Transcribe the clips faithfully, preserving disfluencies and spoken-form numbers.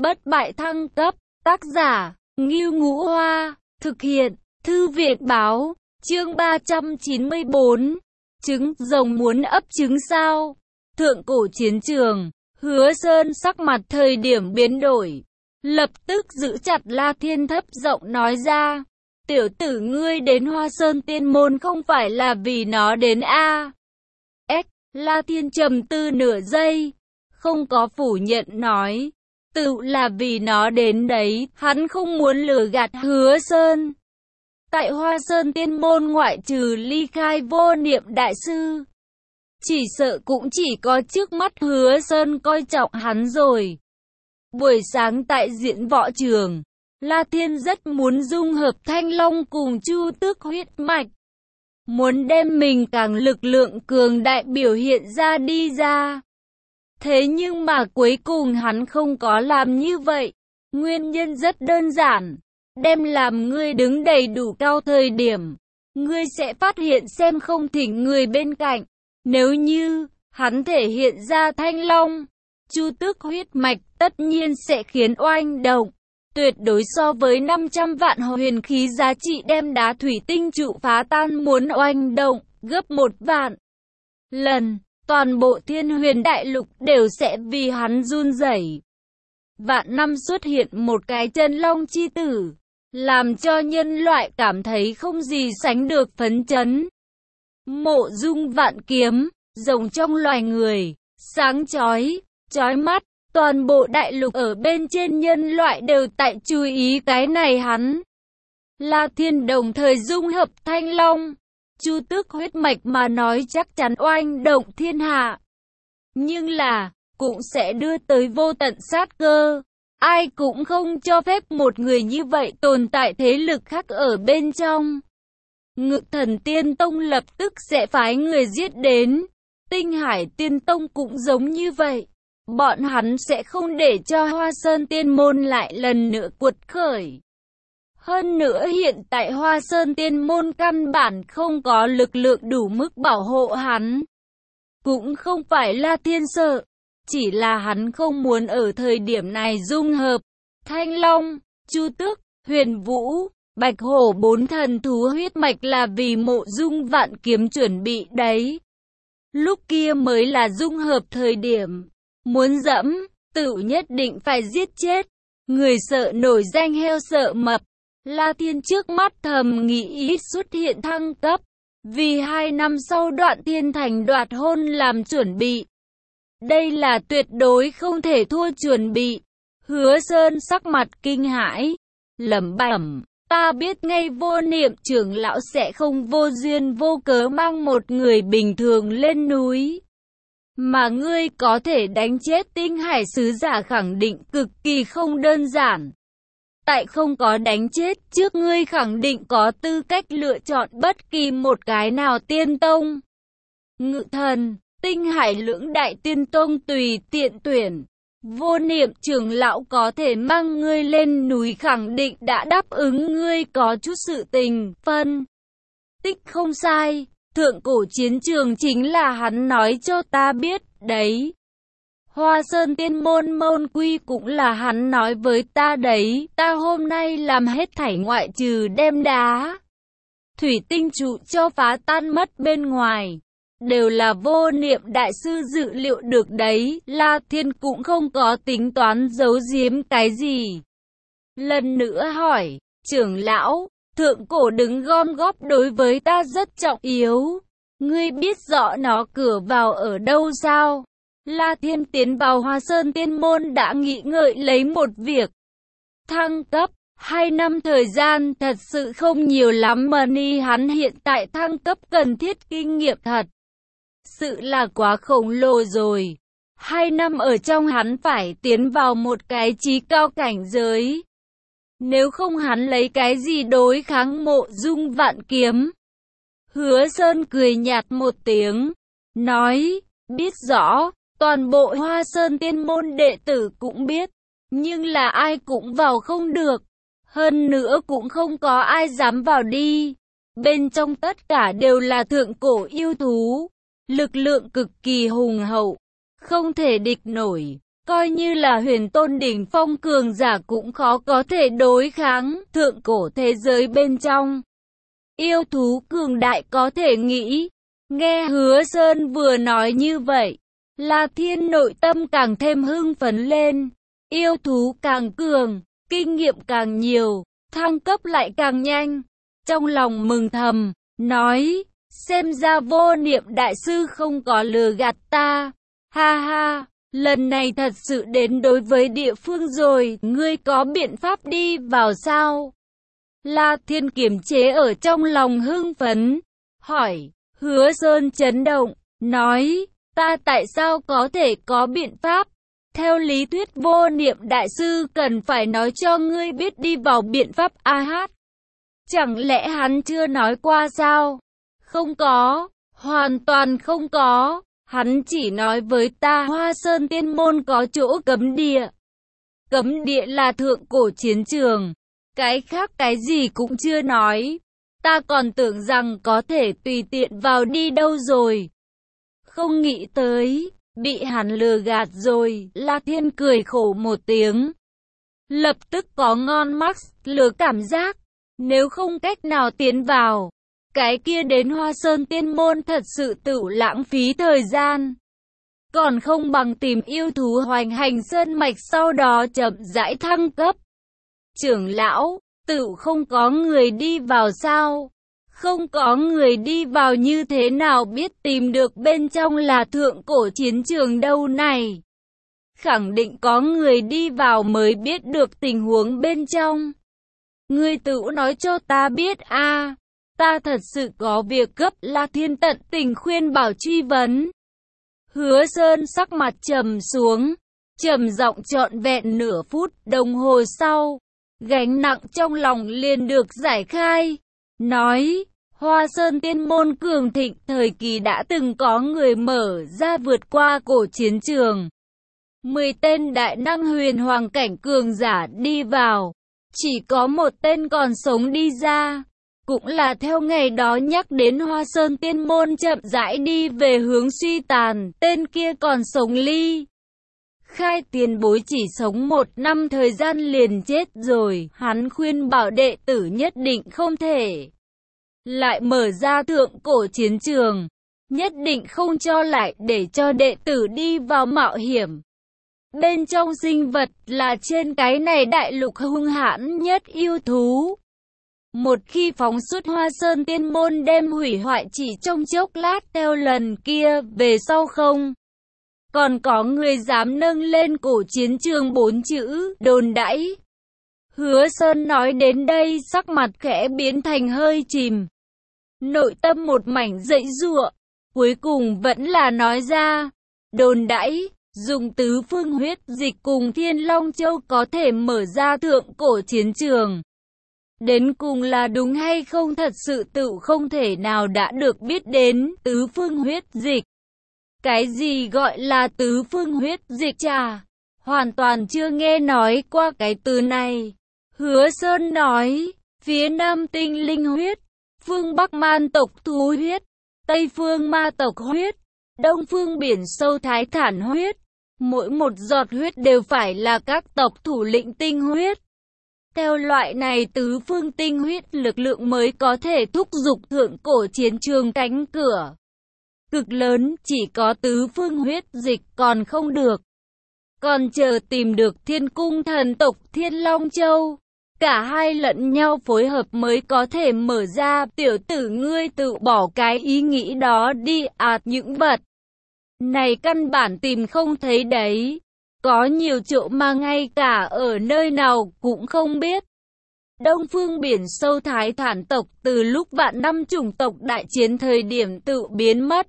bất bại thăng cấp, tác giả, Ngưu Ngũ Hoa, thực hiện, Thư viện Báo, chương ba trăm chín mươi bốn, trứng rồng muốn ấp trứng sao? Thượng cổ chiến trường, Hứa Sơn sắc mặt thời điểm biến đổi, lập tức giữ chặt La Thiên thấp giọng nói ra, tiểu tử ngươi đến Hoa Sơn Tiên Môn không phải là vì nó đến a? S, La Thiên trầm tư nửa giây, không có phủ nhận nói, tự là vì nó đến đấy, hắn không muốn lừa gạt Hứa Sơn. Tại Hoa Sơn Tiên Môn ngoại trừ ly khai Vô Niệm Đại Sư, chỉ sợ cũng chỉ có trước mắt Hứa Sơn coi trọng hắn rồi. Buổi sáng tại diễn võ trường, La Thiên rất muốn dung hợp Thanh Long cùng Chu Tước huyết mạch, muốn đem mình càng lực lượng cường đại biểu hiện ra đi ra. Thế nhưng mà cuối cùng hắn không có làm như vậy. Nguyên nhân rất đơn giản, đem làm ngươi đứng đầy đủ cao thời điểm, ngươi sẽ phát hiện xem không thỉnh người bên cạnh. Nếu như hắn thể hiện ra Thanh Long, Chu Tước huyết mạch tất nhiên sẽ khiến oanh động, tuyệt đối so với năm trăm vạn huyền khí giá trị đem đá thủy tinh trụ phá tan muốn oanh động gấp một vạn lần. Toàn bộ Thiên Huyền Đại Lục đều sẽ vì hắn run rẩy. Vạn năm xuất hiện một cái chân long chi tử, làm cho nhân loại cảm thấy không gì sánh được phấn chấn. Mộ Dung vạn kiếm, rồng trong loài người, sáng chói, chói mắt, toàn bộ đại lục ở bên trên nhân loại đều tại chú ý cái này hắn. La Thiên đồng thời dung hợp Thanh Long, Chu Tước huyết mạch mà nói chắc chắn oanh động thiên hạ. Nhưng là, cũng sẽ đưa tới vô tận sát cơ. Ai cũng không cho phép một người như vậy tồn tại thế lực khác ở bên trong. Ngự Thần Tiên Tông lập tức sẽ phái người giết đến. Tinh Hải Tiên Tông cũng giống như vậy. Bọn hắn sẽ không để cho Hoa Sơn Tiên Môn lại lần nữa cuột khởi. Hơn nữa hiện tại Hoa Sơn Tiên Môn căn bản không có lực lượng đủ mức bảo hộ hắn. Cũng không phải La Thiên sợ, chỉ là hắn không muốn ở thời điểm này dung hợp Thanh Long, Chu Tước, Huyền Vũ, Bạch Hổ bốn thần thú huyết mạch là vì Mộ Dung vạn kiếm chuẩn bị đấy. Lúc kia mới là dung hợp thời điểm, muốn dẫm, tự nhất định phải giết chết. Người sợ nổi danh heo sợ mập. La Thiên trước mắt thầm nghĩ ít xuất hiện thăng cấp, vì hai năm sau Đoạn Thiên Thành đoạt hôn làm chuẩn bị. Đây là tuyệt đối không thể thua chuẩn bị. Hứa Sơn sắc mặt kinh hãi, lẩm bẩm, ta biết ngay Vô Niệm trưởng lão sẽ không vô duyên vô cớ mang một người bình thường lên núi. Mà ngươi có thể đánh chết Tinh Hải sứ giả khẳng định cực kỳ không đơn giản. Tại không có đánh chết trước ngươi khẳng định có tư cách lựa chọn bất kỳ một cái nào tiên tông. Ngự Thần, Tinh Hải lưỡng đại tiên tông tùy tiện tuyển. Vô Niệm trưởng lão có thể mang ngươi lên núi khẳng định đã đáp ứng ngươi có chút sự tình, phân tích không sai. Thượng cổ chiến trường chính là hắn nói cho ta biết, đấy. Hoa Sơn Tiên Môn môn quy cũng là hắn nói với ta đấy, ta hôm nay làm hết thảy ngoại trừ đem đá thủy tinh trụ cho phá tan mất bên ngoài, đều là Vô Niệm Đại Sư dự liệu được đấy. La Thiên cũng không có tính toán giấu giếm cái gì. Lần nữa hỏi, trưởng lão, thượng cổ đứng gom góp đối với ta rất trọng yếu, ngươi biết rõ nó cửa vào ở đâu sao? La Thiên tiến vào Hoa Sơn Tiên Môn đã nghĩ ngợi lấy một việc. Thăng cấp, hai năm thời gian thật sự không nhiều lắm mà ni hắn hiện tại thăng cấp cần thiết kinh nghiệm thật. Sự là quá khổng lồ rồi. Hai năm ở trong hắn phải tiến vào một cái trí cao cảnh giới. Nếu không hắn lấy cái gì đối kháng Mộ Dung vạn kiếm? Hứa Sơn cười nhạt một tiếng, nói, biết rõ. Toàn bộ Hoa Sơn Tiên Môn đệ tử cũng biết, nhưng là ai cũng vào không được. Hơn nữa cũng không có ai dám vào đi. Bên trong tất cả đều là thượng cổ yêu thú, lực lượng cực kỳ hùng hậu, không thể địch nổi. coi như là huyền tôn đỉnh phong cường giả cũng khó có thể đối kháng, thượng cổ thế giới bên trong. Yêu thú cường đại có thể nghĩ. Nghe Hứa Sơn vừa nói như vậy, La Thiên nội tâm càng thêm hưng phấn lên. Yêu thú càng cường, kinh nghiệm càng nhiều, thăng cấp lại càng nhanh. Trong lòng mừng thầm, nói, xem ra Vô Niệm đại sư không có lừa gạt ta. Ha ha, lần này thật sự đến đối với địa phương rồi, ngươi có biện pháp đi vào sao? La Thiên kiềm chế ở trong lòng hưng phấn, hỏi. Hứa Sơn chấn động, nói, ta tại sao có thể có biện pháp? Theo lý thuyết Vô Niệm đại sư cần phải nói cho ngươi biết đi vào biện pháp a hát. Chẳng lẽ hắn chưa nói qua sao? Không có, hoàn toàn không có. Hắn chỉ nói với ta Hoa Sơn Tiên Môn có chỗ cấm địa. Cấm địa là thượng cổ chiến trường. Cái khác cái gì cũng chưa nói. Ta còn tưởng rằng có thể tùy tiện vào đi đâu rồi. Không nghĩ tới, bị hắn lừa gạt rồi. La Thiên cười khổ một tiếng. Lập tức có ngon Max lừa cảm giác. Nếu không cách nào tiến vào, cái kia đến Hoa Sơn Tiên Môn thật sự tự lãng phí thời gian. Còn không bằng tìm yêu thú hoành hành sơn mạch sau đó chậm rãi thăng cấp. Trưởng lão, tự không có người đi vào sao? Không có người đi vào như thế nào biết tìm được bên trong là thượng cổ chiến trường đâu này? Khẳng định có người đi vào mới biết được tình huống bên trong. Ngươi tự nói cho ta biết a, à, ta thật sự có việc gấp. La Thiên tận tình khuyên bảo truy vấn. Hứa Sơn sắc mặt trầm xuống, trầm giọng trọn vẹn nửa phút đồng hồ sau, gánh nặng trong lòng liền được giải khai, nói, Hoa Sơn Tiên Môn cường thịnh thời kỳ đã từng có người mở ra vượt qua cổ chiến trường. Mười tên đại năng huyền hoàng cảnh cường giả đi vào, chỉ có một tên còn sống đi ra. Cũng là theo ngày đó nhắc đến Hoa Sơn Tiên Môn chậm rãi đi về hướng suy tàn, tên kia còn sống ly. Khai tiền bối chỉ sống một năm thời gian liền chết rồi, hắn khuyên bảo đệ tử nhất định không thể lại mở ra thượng cổ chiến trường, nhất định không cho lại để cho đệ tử đi vào mạo hiểm. Bên trong sinh vật là trên cái này đại lục hung hãn nhất yêu thú. Một khi phóng xuất Hoa Sơn Tiên Môn đem hủy hoại chỉ trong chốc lát theo lần kia về sau không. Còn có người dám nâng lên cổ chiến trường bốn chữ, đồn đãi. Hứa Sơn nói đến đây sắc mặt khẽ biến thành hơi chìm. Nội tâm một mảnh dậy giụa, cuối cùng vẫn là nói ra, đồn đãi. Dùng tứ phương huyết dịch cùng Thiên Long Châu có thể mở ra thượng cổ chiến trường. Đến cùng là đúng hay không thật sự tự không thể nào đã được biết đến tứ phương huyết dịch. Cái gì gọi là tứ phương huyết dịch chà? Hoàn toàn chưa nghe nói qua cái từ này. Hứa Sơn nói, phía Nam tinh linh huyết, phương Bắc man tộc thú huyết, Tây phương ma tộc huyết, Đông phương biển sâu thái thản huyết. Mỗi một giọt huyết đều phải là các tộc thủ lĩnh tinh huyết. Theo loại này tứ phương tinh huyết lực lượng mới có thể thúc giục thượng cổ chiến trường cánh cửa. Cực lớn, chỉ có tứ phương huyết dịch còn không được. Còn chờ tìm được thiên cung thần tộc Thiên Long Châu. Cả hai lẫn nhau phối hợp mới có thể mở ra. Tiểu tử ngươi tự bỏ cái ý nghĩ đó đi à, những vật này căn bản tìm không thấy đấy. Có nhiều chỗ mà ngay cả ở nơi nào cũng không biết. Đông phương biển sâu thái thản tộc từ lúc vạn năm chủng tộc đại chiến thời điểm tự biến mất.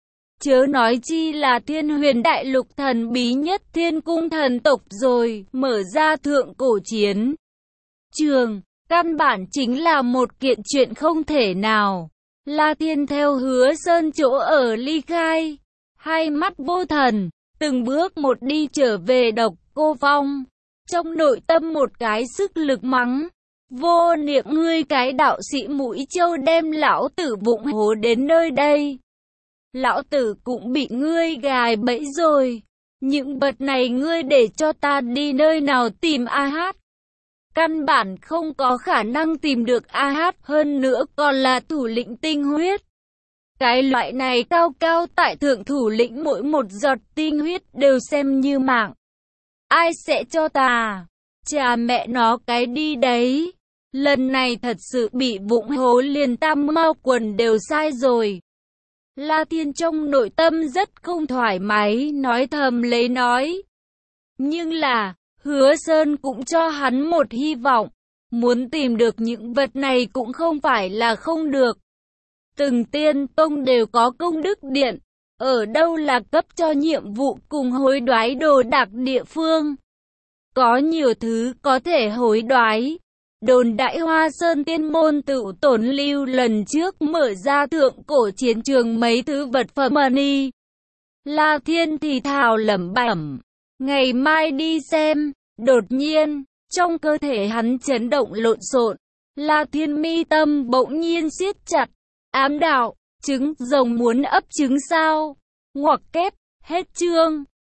Chớ nói chi là thiên huyền đại lục thần bí nhất thiên cung thần tộc rồi, mở ra thượng cổ chiến trường, căn bản chính là một kiện chuyện không thể nào. La Thiên theo Hứa Sơn chỗ ở ly khai, hai mắt vô thần, từng bước một đi trở về Độc Cô Phong. Trong nội tâm một cái sức lực mắng, Vô Niệm ngươi cái đạo sĩ mũi trâu đem lão tử vụng hố đến nơi đây. Lão tử cũng bị ngươi gài bẫy rồi. Những vật này ngươi để cho ta đi nơi nào tìm A Hát? Căn bản không có khả năng tìm được A Hát, hơn nữa còn là thủ lĩnh tinh huyết. Cái loại này cao cao tại thượng thủ lĩnh, mỗi một giọt tinh huyết đều xem như mạng. Ai sẽ cho ta? Chà mẹ nó cái đi đấy. Lần này thật sự bị vụng hố, liền tam mao quần đều sai rồi. La Thiên trong nội tâm rất không thoải mái, nói thầm lấy nói. Nhưng là, Hứa Sơn cũng cho hắn một hy vọng. Muốn tìm được những vật này cũng không phải là không được. Từng tiên tông đều có công đức điện. Ở đâu là cấp cho nhiệm vụ cùng hối đoái đồ đạc địa phương. Có nhiều thứ có thể hối đoái. Đồn đại Hoa Sơn Tiên Môn Tự Tổn Lưu lần trước mở ra thượng cổ chiến trường mấy thứ vật phẩm money. La Thiên thì thào lẩm bẩm, ngày mai đi xem. Đột nhiên, trong cơ thể hắn chấn động lộn xộn. La Thiên mi tâm bỗng nhiên siết chặt. Ám đạo, trứng rồng muốn ấp trứng sao? Ngoặc kép, hết chương.